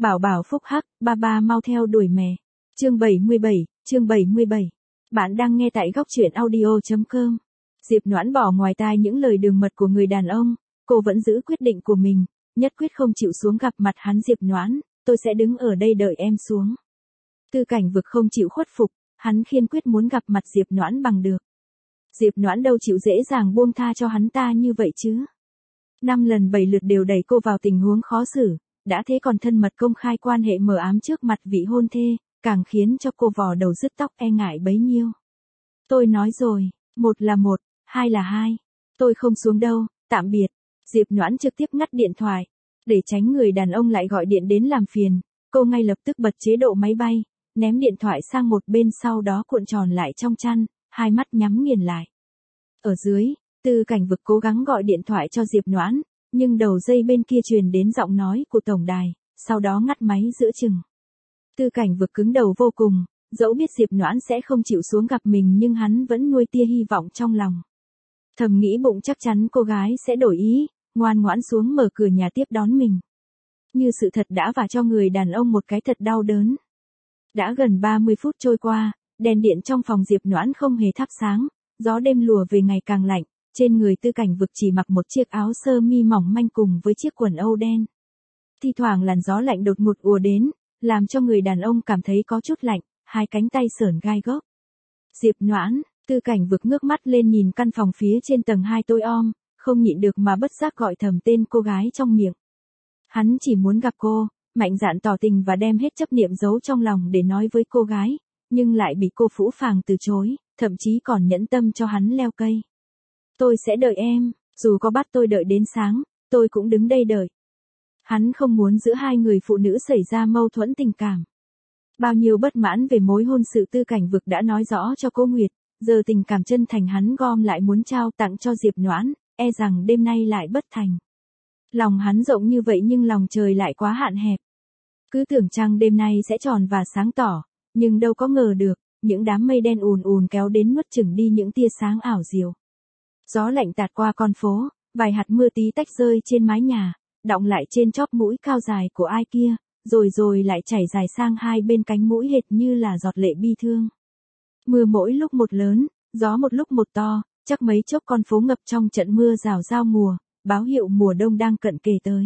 Bảo bảo phúc hắc, ba ba mau theo đuổi mẹ. Chương 77, chương 77. Bạn đang nghe tại góc truyện audio.com. Diệp Noãn bỏ ngoài tai những lời đường mật của người đàn ông, cô vẫn giữ quyết định của mình, nhất quyết không chịu xuống gặp mặt hắn. Diệp Noãn, tôi sẽ đứng ở đây đợi em xuống. Tư Cảnh Vực không chịu khuất phục, hắn kiên quyết muốn gặp mặt Diệp Noãn bằng được. Diệp Noãn đâu chịu dễ dàng buông tha cho hắn ta như vậy chứ. 5 lần 7 lượt đều đẩy cô vào tình huống khó xử, đã thế còn thân mật công khai quan hệ mờ ám trước mặt vị hôn thê, càng khiến cho cô vò đầu rứt tóc e ngại bấy nhiêu. Tôi nói rồi, một là một, hai là hai. Tôi không xuống đâu, tạm biệt. Diệp Noãn trực tiếp ngắt điện thoại. Để tránh người đàn ông lại gọi điện đến làm phiền, cô ngay lập tức bật chế độ máy bay, ném điện thoại sang một bên, sau đó cuộn tròn lại trong chăn, hai mắt nhắm nghiền lại. Ở dưới, Tư Cảnh Vực cố gắng gọi điện thoại cho Diệp Noãn, nhưng đầu dây bên kia truyền đến giọng nói của tổng đài, sau đó ngắt máy giữa chừng. Tư Cảnh Vực cứng đầu vô cùng, dẫu biết Diệp Noãn sẽ không chịu xuống gặp mình nhưng hắn vẫn nuôi tia hy vọng trong lòng. Thầm nghĩ bụng chắc chắn cô gái sẽ đổi ý, ngoan ngoãn xuống mở cửa nhà tiếp đón mình. Như sự thật đã vả cho người đàn ông một cái thật đau đớn. Đã gần 30 phút trôi qua, đèn điện trong phòng Diệp Noãn không hề thắp sáng, gió đêm lùa về ngày càng lạnh, trên người Tư Cảnh Vực chỉ mặc một chiếc áo sơ mi mỏng manh cùng với chiếc quần âu đen. Thi thoảng làn gió lạnh đột ngột ùa đến, làm cho người đàn ông cảm thấy có chút lạnh, hai cánh tay sởn gai góc. Diệp Noãn, Tư Cảnh Vực ngước mắt lên nhìn căn phòng phía trên tầng 2 tối om, không nhịn được mà bất giác gọi thầm tên cô gái trong miệng. Hắn chỉ muốn gặp cô, mạnh dạn tỏ tình và đem hết chấp niệm giấu trong lòng để nói với cô gái, nhưng lại bị cô phũ phàng từ chối, thậm chí còn nhẫn tâm cho hắn leo cây. Tôi sẽ đợi em, dù có bắt tôi đợi đến sáng, tôi cũng đứng đây đợi. Hắn không muốn giữa hai người phụ nữ xảy ra mâu thuẫn tình cảm. Bao nhiêu bất mãn về mối hôn sự Tư Cảnh Vực đã nói rõ cho cô Nguyệt, giờ tình cảm chân thành hắn gom lại muốn trao tặng cho Diệp Noãn, e rằng đêm nay lại bất thành. Lòng hắn rộng như vậy nhưng lòng trời lại quá hạn hẹp. Cứ tưởng chăng đêm nay sẽ tròn và sáng tỏ, nhưng đâu có ngờ được, những đám mây đen ùn ùn kéo đến nuốt chửng đi những tia sáng ảo diệu. Gió lạnh tạt qua con phố, vài hạt mưa tí tách rơi trên mái nhà, đọng lại trên chóp mũi cao dài của ai kia, rồi lại chảy dài sang hai bên cánh mũi hệt như là giọt lệ bi thương. Mưa mỗi lúc một lớn, gió một lúc một to, chắc mấy chốc con phố ngập trong trận mưa rào giao mùa, báo hiệu mùa đông đang cận kề tới.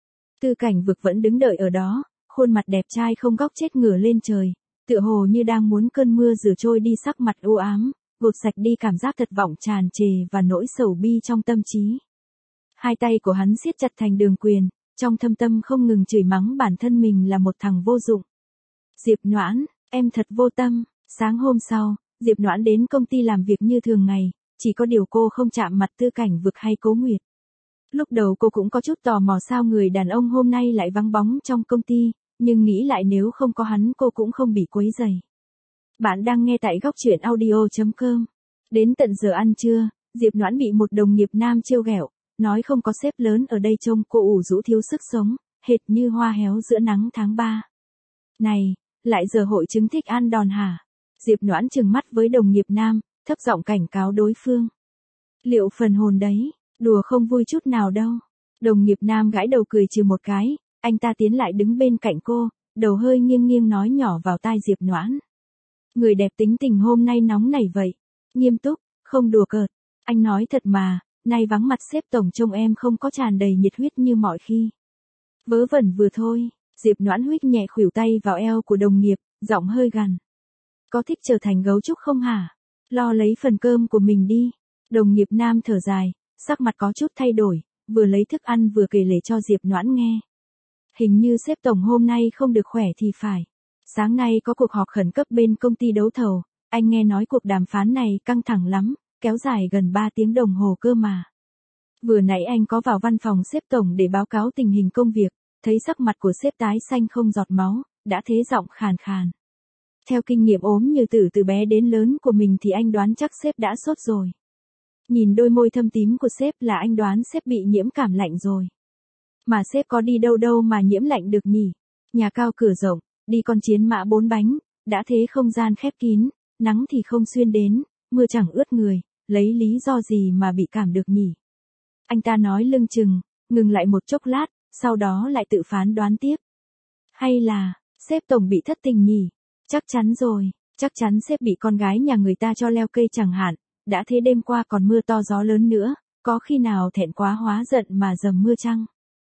Tư Cảnh Vực vẫn đứng đợi ở đó, khuôn mặt đẹp trai không góc chết ngửa lên trời, tựa hồ như đang muốn cơn mưa rửa trôi đi sắc mặt u ám, gột sạch đi cảm giác tuyệt vọng tràn trề và nỗi sầu bi trong tâm trí. Hai tay của hắn siết chặt thành đường quyền, trong thâm tâm không ngừng chửi mắng bản thân mình là một thằng vô dụng. Diệp Noãn, em thật vô tâm. Sáng hôm sau, Diệp Noãn đến công ty làm việc như thường ngày, chỉ có điều cô không chạm mặt Tư Cảnh Vực hay Cố Nguyệt. Lúc đầu cô cũng có chút tò mò sao người đàn ông hôm nay lại vắng bóng trong công ty, nhưng nghĩ lại nếu không có hắn cô cũng không bị quấy rầy. Bạn đang nghe tại góc truyện audio.com. Đến tận giờ ăn trưa, Diệp Noãn bị một đồng nghiệp nam trêu ghẹo, nói không có sếp lớn ở đây trông cô ủ rũ thiếu sức sống, hệt như hoa héo giữa nắng tháng 3. Này, lại giờ hội chứng thích ăn đòn hả? Diệp Noãn trừng mắt với đồng nghiệp nam, thấp giọng cảnh cáo đối phương. Liệu phần hồn đấy, đùa không vui chút nào đâu. Đồng nghiệp nam gãi đầu cười trừ một cái, anh ta tiến lại đứng bên cạnh cô, đầu hơi nghiêng nghiêng nói nhỏ vào tai Diệp Noãn. Người đẹp tính tình hôm nay nóng nảy vậy, nghiêm túc, không đùa cợt. Anh nói thật mà, nay vắng mặt sếp tổng trông em không có tràn đầy nhiệt huyết như mọi khi. Vớ vẩn vừa thôi, Diệp Noãn huých nhẹ khuỷu tay vào eo của đồng nghiệp, giọng hơi gằn. Có thích trở thành gấu trúc không hả? Lo lấy phần cơm của mình đi. Đồng nghiệp nam thở dài, sắc mặt có chút thay đổi, vừa lấy thức ăn vừa kể lể cho Diệp Noãn nghe. Hình như sếp tổng hôm nay không được khỏe thì phải. Sáng nay có cuộc họp khẩn cấp bên công ty đấu thầu, anh nghe nói cuộc đàm phán này căng thẳng lắm, kéo dài gần 3 tiếng đồng hồ cơ mà. Vừa nãy anh có vào văn phòng sếp tổng để báo cáo tình hình công việc, thấy sắc mặt của sếp tái xanh không giọt máu, đã thế giọng khàn khàn. Theo kinh nghiệm ốm như tử từ bé đến lớn của mình thì anh đoán chắc sếp đã sốt rồi. Nhìn đôi môi thâm tím của sếp là anh đoán sếp bị nhiễm cảm lạnh rồi. Mà sếp có đi đâu đâu mà nhiễm lạnh được nhỉ? Nhà cao cửa rộng, đi con chiến mã 4 bánh, đã thế không gian khép kín, nắng thì không xuyên đến, mưa chẳng ướt người, lấy lý do gì mà bị cảm được nhỉ? Anh ta nói lưng chừng, ngừng lại một chốc lát, sau đó lại tự phán đoán tiếp. Hay là, sếp tổng bị thất tình nhỉ? Chắc chắn rồi, chắc chắn sếp bị con gái nhà người ta cho leo cây chẳng hạn, đã thế đêm qua còn mưa to gió lớn nữa, có khi nào thẹn quá hóa giận mà dầm mưa chăng?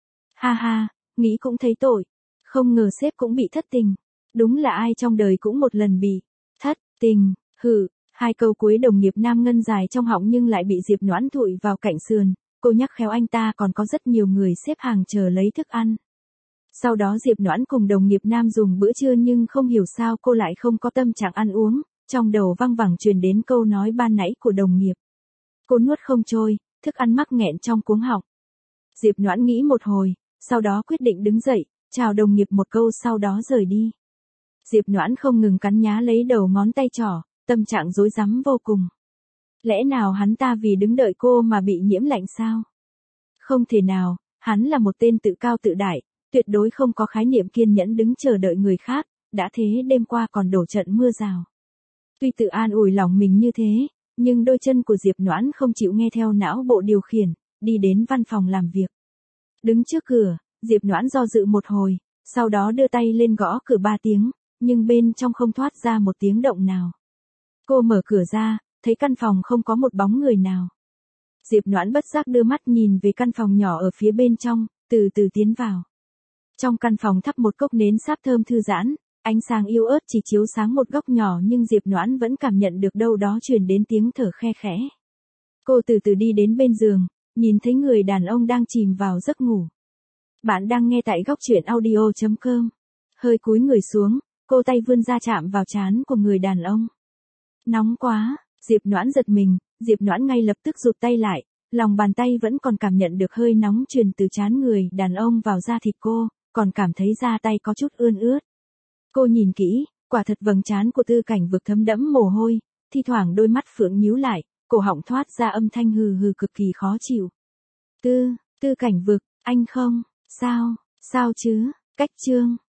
Ha ha, nghĩ cũng thấy tội, không ngờ sếp cũng bị thất tình. Đúng là ai trong đời cũng một lần bị thất tình, hừ, hai câu cuối đồng nghiệp Nam ngân dài trong họng nhưng lại bị Diệp Noãn thụi vào cạnh sườn, cô nhắc khéo anh ta còn có rất nhiều người xếp hàng chờ lấy thức ăn. Sau đó Diệp Noãn cùng đồng nghiệp Nam dùng bữa trưa nhưng không hiểu sao cô lại không có tâm trạng ăn uống, trong đầu văng vẳng truyền đến câu nói ban nãy của đồng nghiệp. Cô nuốt không trôi, thức ăn mắc nghẹn trong cuống họng. Diệp Noãn nghĩ một hồi, sau đó quyết định đứng dậy, chào đồng nghiệp một câu sau đó rời đi. Diệp Noãn không ngừng cắn nhá lấy đầu ngón tay trỏ, tâm trạng rối rắm vô cùng. Lẽ nào hắn ta vì đứng đợi cô mà bị nhiễm lạnh sao? Không thể nào, hắn là một tên tự cao tự đại, tuyệt đối không có khái niệm kiên nhẫn đứng chờ đợi người khác, đã thế đêm qua còn đổ trận mưa rào. Tuy tự an ủi lòng mình như thế, nhưng đôi chân của Diệp Noãn không chịu nghe theo não bộ điều khiển, đi đến văn phòng làm việc. Đứng trước cửa, Diệp Noãn do dự một hồi, sau đó đưa tay lên gõ cửa 3 tiếng, nhưng bên trong không thoát ra một tiếng động nào. Cô mở cửa ra, thấy căn phòng không có một bóng người nào. Diệp Noãn bất giác đưa mắt nhìn về căn phòng nhỏ ở phía bên trong, từ từ tiến vào. Trong căn phòng thắp một cốc nến sáp thơm thư giãn, ánh sáng yếu ớt chỉ chiếu sáng một góc nhỏ nhưng Diệp Noãn vẫn cảm nhận được đâu đó truyền đến tiếng thở khe khẽ. Cô từ từ đi đến bên giường, nhìn thấy người đàn ông đang chìm vào giấc ngủ. Bạn đang nghe tại góc truyện audio.com. Hơi cúi người xuống, cô tay vươn ra chạm vào trán của người đàn ông. Nóng quá, Diệp Noãn giật mình, Diệp Noãn ngay lập tức rụt tay lại, lòng bàn tay vẫn còn cảm nhận được hơi nóng truyền từ trán người đàn ông vào da thịt cô, còn cảm thấy da tay có chút ươn ướt. Cô nhìn kỹ, quả thật vầng trán của Tư Cảnh Vực thấm đẫm mồ hôi, thi thoảng đôi mắt phượng nhíu lại, cổ họng thoát ra âm thanh hừ hừ cực kỳ khó chịu. Tư Cảnh Vực, anh không, sao chứ, cách chương.